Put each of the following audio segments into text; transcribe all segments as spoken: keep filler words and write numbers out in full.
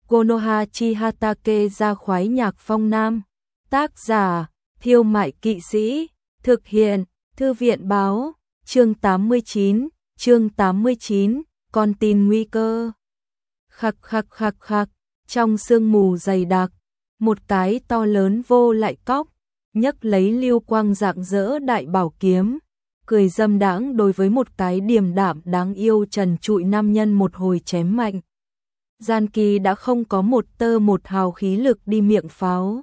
Konoha Chihatake ra khoái nhạc phong nam. Tác giả, Thiêu Mại Kỵ Sĩ. Thực hiện, Thư viện báo. Chương tám mươi chín, chương tám mươi chín, con tin nguy cơ. Khắc khắc khắc khắc, trong sương mù dày đặc, một cái to lớn vô lại cóc, nhấc lấy lưu quang rạng rỡ đại bảo kiếm, cười dâm đãng đối với một cái điềm đạm đáng yêu trần trụi nam nhân một hồi chém mạnh. Gian Kỳ đã không có một tơ một hào khí lực đi miệng pháo.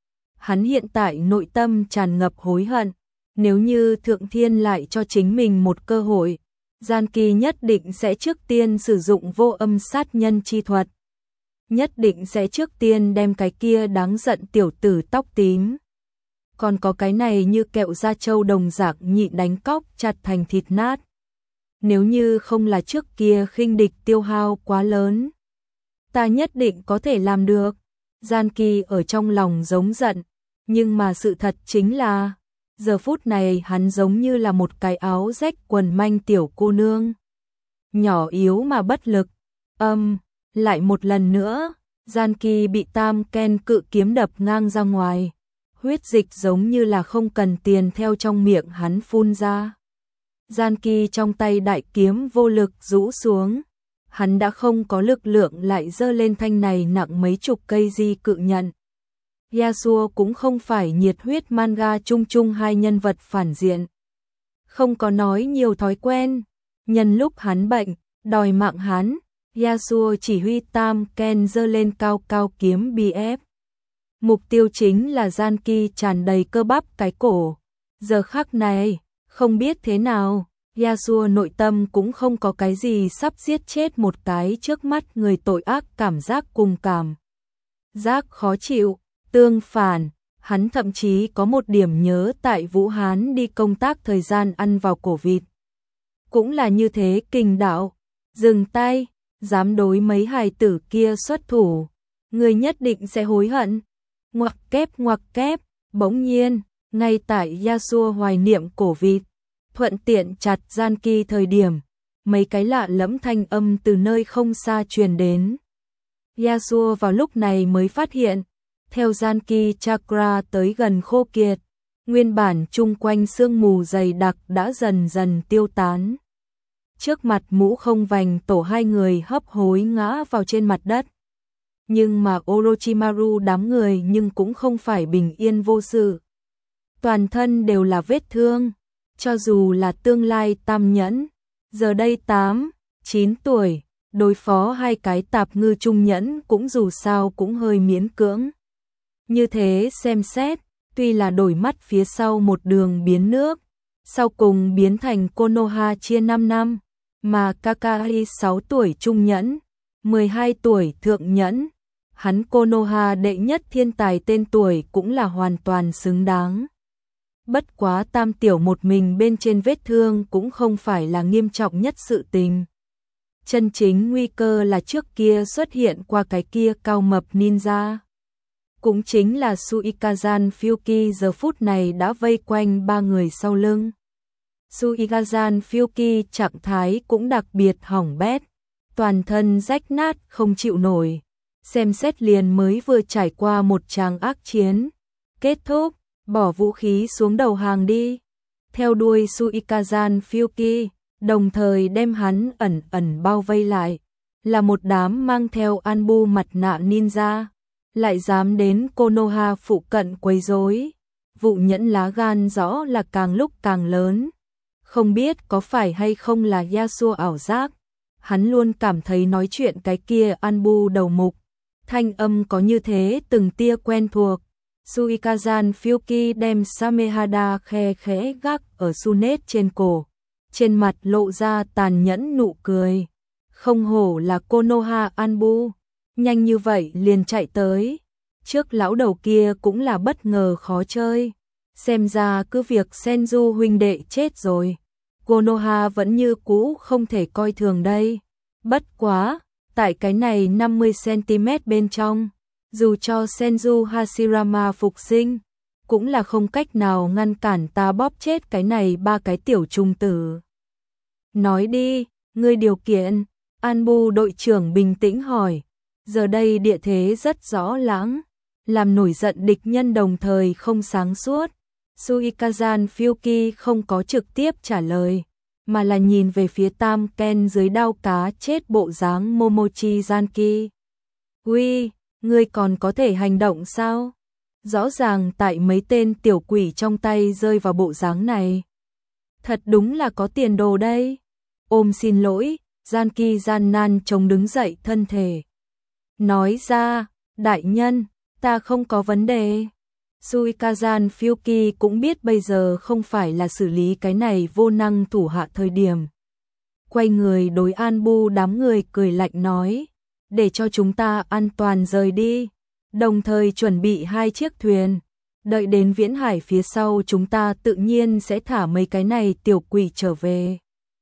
Hắn hiện tại nội tâm tràn ngập hối hận, nếu như Thượng Thiên lại cho chính mình một cơ hội, Gian Kỳ nhất định sẽ trước tiên sử dụng vô âm sát nhân chi thuật. Nhất định sẽ trước tiên đem cái kia đáng giận tiểu tử tóc tím. Còn có cái này như kẹo da trâu đồng dạng nhịn đánh cóc chặt thành thịt nát. Nếu như không là trước kia khinh địch tiêu hao quá lớn, ta nhất định có thể làm được. Gian Kỳ ở trong lòng giống giận, nhưng mà sự thật chính là, giờ phút này hắn giống như là một cái áo rách quần manh tiểu cô nương. Nhỏ yếu mà bất lực. Âm, lại một lần nữa, Gian Kỳ bị tam ken cự kiếm đập ngang ra ngoài. Huyết dịch giống như là không cần tiền theo trong miệng hắn phun ra. Gian Kỳ trong tay đại kiếm vô lực rũ xuống. Hắn đã không có lực lượng lại giơ lên thanh này nặng mấy chục cây di cự nhận. Yasuo cũng không phải nhiệt huyết manga chung chung hai nhân vật phản diện. Không có nói nhiều thói quen. Nhân lúc hắn bệnh, đòi mạng hắn, Yasuo chỉ huy tam ken giơ lên cao cao kiếm bê ép. Mục tiêu chính là Gian Kỳ tràn đầy cơ bắp cái cổ. Giờ khắc này, không biết thế nào, Yasuo nội tâm cũng không có cái gì sắp giết chết một cái trước mắt người tội ác cảm giác cùng cảm. Giác khó chịu, tương phản, hắn thậm chí có một điểm nhớ tại Vũ Hán đi công tác thời gian ăn vào cổ vịt. Cũng là như thế kình đạo, dừng tay, dám đối mấy hài tử kia xuất thủ, người nhất định sẽ hối hận. Ngoặc kép ngoặc kép, bỗng nhiên, ngay tại Yasuo hoài niệm cổ vịt, thuận tiện chặt Gian Kỳ thời điểm, mấy cái lạ lẫm thanh âm từ nơi không xa truyền đến. Yasuo vào lúc này mới phát hiện, theo Gian Kỳ chakra tới gần khô kiệt, nguyên bản chung quanh sương mù dày đặc đã dần dần tiêu tán. Trước mặt mũ không vành tổ hai người hấp hối ngã vào trên mặt đất. Nhưng mà Orochimaru đám người nhưng cũng không phải bình yên vô sự. Toàn thân đều là vết thương, cho dù là tương lai tam nhẫn, giờ đây tám, chín tuổi, đối phó hai cái tạp ngư trung nhẫn cũng dù sao cũng hơi miễn cưỡng. Như thế xem xét, tuy là đổi mắt phía sau một đường biến nước, sau cùng biến thành Konoha chia năm năm, mà Kakashi sáu tuổi trung nhẫn, mười hai tuổi thượng nhẫn, hắn Konoha đệ nhất thiên tài tên tuổi cũng là hoàn toàn xứng đáng. Bất quá tam tiểu một mình bên trên vết thương cũng không phải là nghiêm trọng nhất sự tình. Chân chính nguy cơ là trước kia xuất hiện qua cái kia cao mập ninja. Cũng chính là Suikazan Fuki giờ phút này đã vây quanh ba người sau lưng. Suikazan Fuki trạng thái cũng đặc biệt hỏng bét, toàn thân rách nát không chịu nổi. Xem xét liền mới vừa trải qua một tràng ác chiến. Kết thúc, bỏ vũ khí xuống đầu hàng đi. Theo đuôi Suikazan Fuki, đồng thời đem hắn ẩn ẩn bao vây lại. Là một đám mang theo anbu mặt nạ ninja. Lại dám đến Konoha phụ cận quấy rối. Vụ nhẫn lá gan rõ là càng lúc càng lớn. Không biết có phải hay không là Yasuo ảo giác. Hắn luôn cảm thấy nói chuyện cái kia anbu đầu mục. Thanh âm có như thế từng tia quen thuộc. Suikazan Fuki đem Samehada khe khẽ gác ở Sunet trên cổ. Trên mặt lộ ra tàn nhẫn nụ cười. Không hổ là Konoha Anbu. Nhanh như vậy liền chạy tới. Trước lão đầu kia cũng là bất ngờ khó chơi. Xem ra cứ việc Senju huynh đệ chết rồi, Konoha vẫn như cũ không thể coi thường đây. Bất quá, tại cái này năm mươi xăng ti mét bên trong, dù cho Senju Hashirama phục sinh, cũng là không cách nào ngăn cản ta bóp chết cái này ba cái tiểu trung tử. Nói đi, ngươi điều kiện, Anbu đội trưởng bình tĩnh hỏi. Giờ đây địa thế rất rõ lãng, làm nổi giận địch nhân đồng thời không sáng suốt. Suikazan Fyuki không có trực tiếp trả lời, mà là nhìn về phía Tam Ken dưới đao cá chết bộ dáng Momochi Zanki. Uy, ngươi còn có thể hành động sao? Rõ ràng tại mấy tên tiểu quỷ trong tay rơi vào bộ dáng này. Thật đúng là có tiền đồ đây. Ôm xin lỗi, Zanki gian nan chống đứng dậy thân thể. Nói ra, đại nhân, ta không có vấn đề. Suikazan Fyuki cũng biết bây giờ không phải là xử lý cái này vô năng thủ hạ thời điểm. Quay người đối Anbu đám người cười lạnh nói, để cho chúng ta an toàn rời đi, đồng thời chuẩn bị hai chiếc thuyền. Đợi đến viễn hải phía sau chúng ta tự nhiên sẽ thả mấy cái này tiểu quỷ trở về.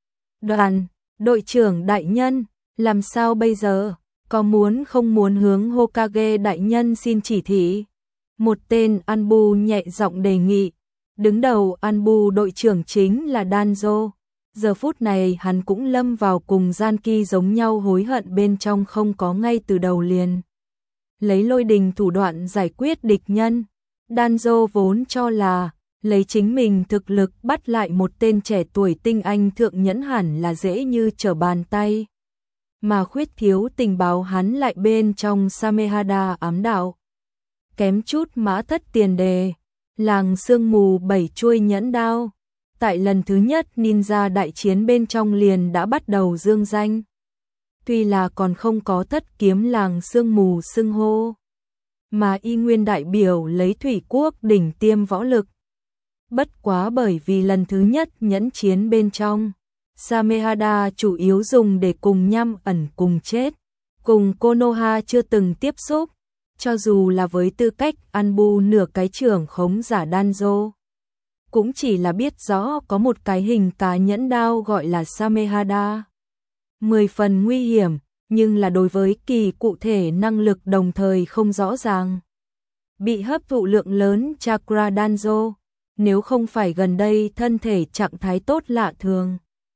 Đoàn, đội trưởng đại nhân, làm sao bây giờ? Có muốn không muốn hướng Hokage đại nhân xin chỉ thị? Một tên Anbu nhẹ giọng đề nghị. Đứng đầu Anbu đội trưởng chính là Danzo. Giờ phút này hắn cũng lâm vào cùng Zanki giống nhau hối hận bên trong không có ngay từ đầu liền. Lấy lôi đình thủ đoạn giải quyết địch nhân. Danzo vốn cho là lấy chính mình thực lực bắt lại một tên trẻ tuổi tinh anh thượng nhẫn hẳn là dễ như trở bàn tay. Mà khuyết thiếu tình báo hắn lại bên trong Samehada ám đạo. Kém chút mã thất tiền đề, làng sương mù bảy chuôi nhẫn đao. Tại lần thứ nhất ninja đại chiến bên trong liền đã bắt đầu dương danh. Tuy là còn không có thất kiếm làng sương mù xưng hô, mà y nguyên đại biểu lấy thủy quốc đỉnh tiêm võ lực. Bất quá bởi vì lần thứ nhất nhẫn chiến bên trong, Samehada chủ yếu dùng để cùng nhăm ẩn cùng chết, cùng Konoha chưa từng tiếp xúc, cho dù là với tư cách Anbu nửa cái trưởng khống giả Danzo. Cũng chỉ là biết rõ có một cái hình cá nhẫn đao gọi là Samehada. Mười phần nguy hiểm, nhưng là đối với kỳ cụ thể năng lực đồng thời không rõ ràng. Bị hấp thụ lượng lớn chakra Danzo, nếu không phải gần đây thân thể trạng thái tốt lạ thường,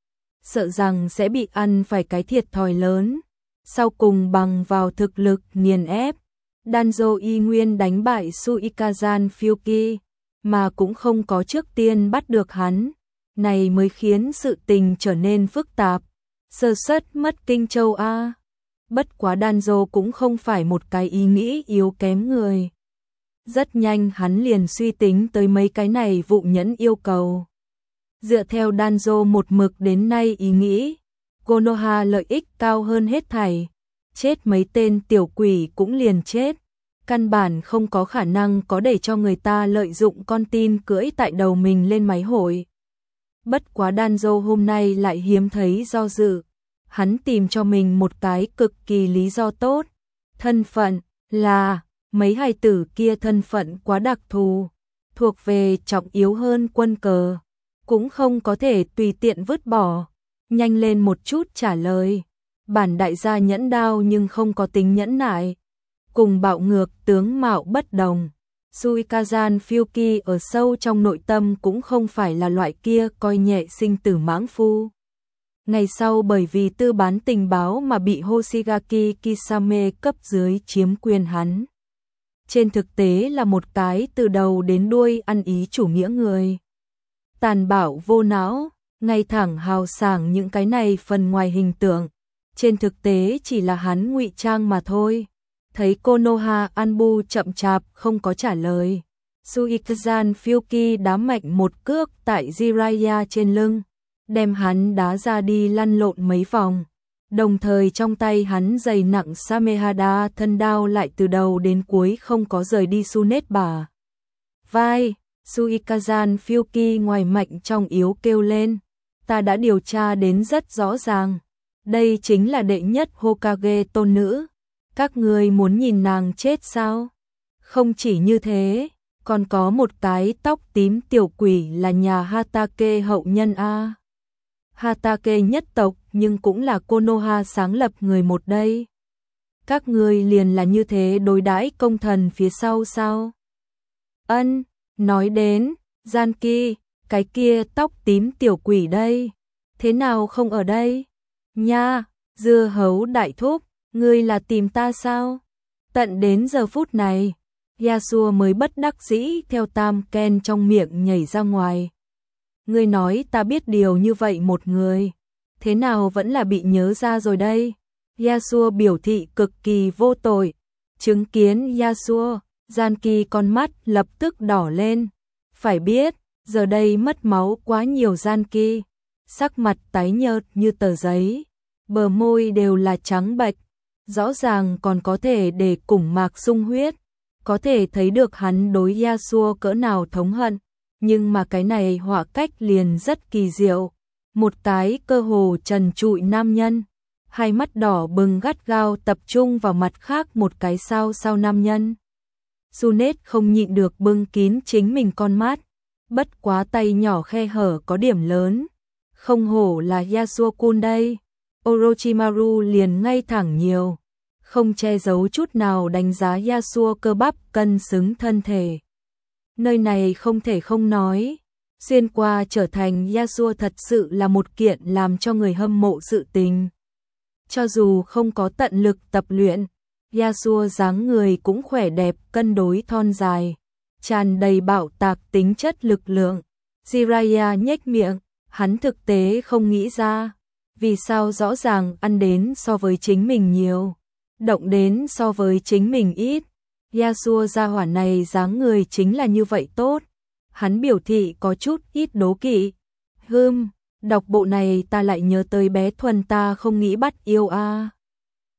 sợ rằng sẽ bị ăn phải cái thiệt thòi lớn. Sau cùng bằng vào thực lực nghiền ép, Danzo y nguyên đánh bại Suikazan Fyuki, mà cũng không có trước tiên bắt được hắn. Này mới khiến sự tình trở nên phức tạp. Sơ suất mất Kinh Châu A. Bất quá Danzo cũng không phải một cái ý nghĩ yếu kém người. Rất nhanh hắn liền suy tính tới mấy cái này vụ nhẫn yêu cầu. Dựa theo Danzo một mực đến nay ý nghĩ, Konoha lợi ích cao hơn hết thảy. Chết mấy tên tiểu quỷ cũng liền chết. Căn bản không có khả năng có để cho người ta lợi dụng con tin cưỡi tại đầu mình lên máy hội. Bất quá Danzo hôm nay lại hiếm thấy do dự. Hắn tìm cho mình một cái cực kỳ lý do tốt. Thân phận là mấy hài tử kia thân phận quá đặc thù, thuộc về trọng yếu hơn quân cờ, cũng không có thể tùy tiện vứt bỏ. Nhanh lên một chút trả lời. Bản đại gia nhẫn đao nhưng không có tính nhẫn nại. Cùng bạo ngược tướng mạo bất đồng. Suikazan Fyuki ở sâu trong nội tâm cũng không phải là loại kia coi nhẹ sinh tử mãng phu. Ngày sau bởi vì tư bán tình báo mà bị Hoshigaki Kisame cấp dưới chiếm quyền hắn. Trên thực tế là một cái từ đầu đến đuôi ăn ý chủ nghĩa người. Tàn bạo vô não, ngay thẳng hào sảng những cái này phần ngoài hình tượng. Trên thực tế chỉ là hắn ngụy trang mà thôi. Thấy Konoha Anbu chậm chạp không có trả lời, Suikazan Fyuki đá mạnh một cước tại Jiraiya trên lưng, đem hắn đá ra đi lăn lộn mấy vòng. Đồng thời trong tay hắn dày nặng Samehada thân đao lại từ đầu đến cuối không có rời đi Sunet bà. Vai, Suikazan Fyuki ngoài mạnh trong yếu kêu lên, ta đã điều tra đến rất rõ ràng. Đây chính là đệ nhất Hokage tôn nữ. Các người muốn nhìn nàng chết sao? Không chỉ như thế, còn có một cái tóc tím tiểu quỷ là nhà Hatake hậu nhân A. Hatake nhất tộc nhưng cũng là Konoha sáng lập người một đây. Các người liền là như thế đối đãi công thần phía sau sao? Ân, nói đến, Zanki, cái kia tóc tím tiểu quỷ đây. Thế nào không ở đây? Nha, dưa hấu đại thúc. Ngươi là tìm ta sao? Tận đến giờ phút này, Yasuo mới bất đắc dĩ theo Tam Ken trong miệng nhảy ra ngoài. Ngươi nói ta biết điều như vậy một người, thế nào vẫn là bị nhớ ra rồi đây? Yasuo biểu thị cực kỳ vô tội. Chứng kiến Yasuo, Gian Kỳ con mắt lập tức đỏ lên. Phải biết, giờ đây mất máu quá nhiều. Gian Kỳ, sắc mặt tái nhợt như tờ giấy, bờ môi đều là trắng bệch, rõ ràng còn có thể để củng mạc sung huyết, có thể thấy được hắn đối Yasuo cỡ nào thống hận, nhưng mà cái này họa cách liền rất kỳ diệu. Một cái cơ hồ trần trụi nam nhân, hai mắt đỏ bừng gắt gao tập trung vào mặt khác một cái sao sao nam nhân. Junet không nhịn được bưng kín chính mình con mắt, bất quá tay nhỏ khe hở có điểm lớn, không hổ là Yasuo-kun đây. Orochimaru liền ngay thẳng nhiều, không che giấu chút nào đánh giá Yasuo cơ bắp cân xứng thân thể. Nơi này không thể không nói, xuyên qua trở thành Yasuo thật sự là một kiện làm cho người hâm mộ sự tình. Cho dù không có tận lực tập luyện, Yasuo dáng người cũng khỏe đẹp, cân đối thon dài, tràn đầy bạo tạc tính chất lực lượng. Jiraiya nhếch miệng, hắn thực tế không nghĩ ra, vì sao rõ ràng ăn đến so với chính mình nhiều, động đến so với chính mình ít. Yasuo gia hỏa này dáng người chính là như vậy tốt. Hắn biểu thị có chút ít đố kỵ. Hừm, đọc bộ này ta lại nhớ tới bé Thuần ta không nghĩ bắt yêu a. À.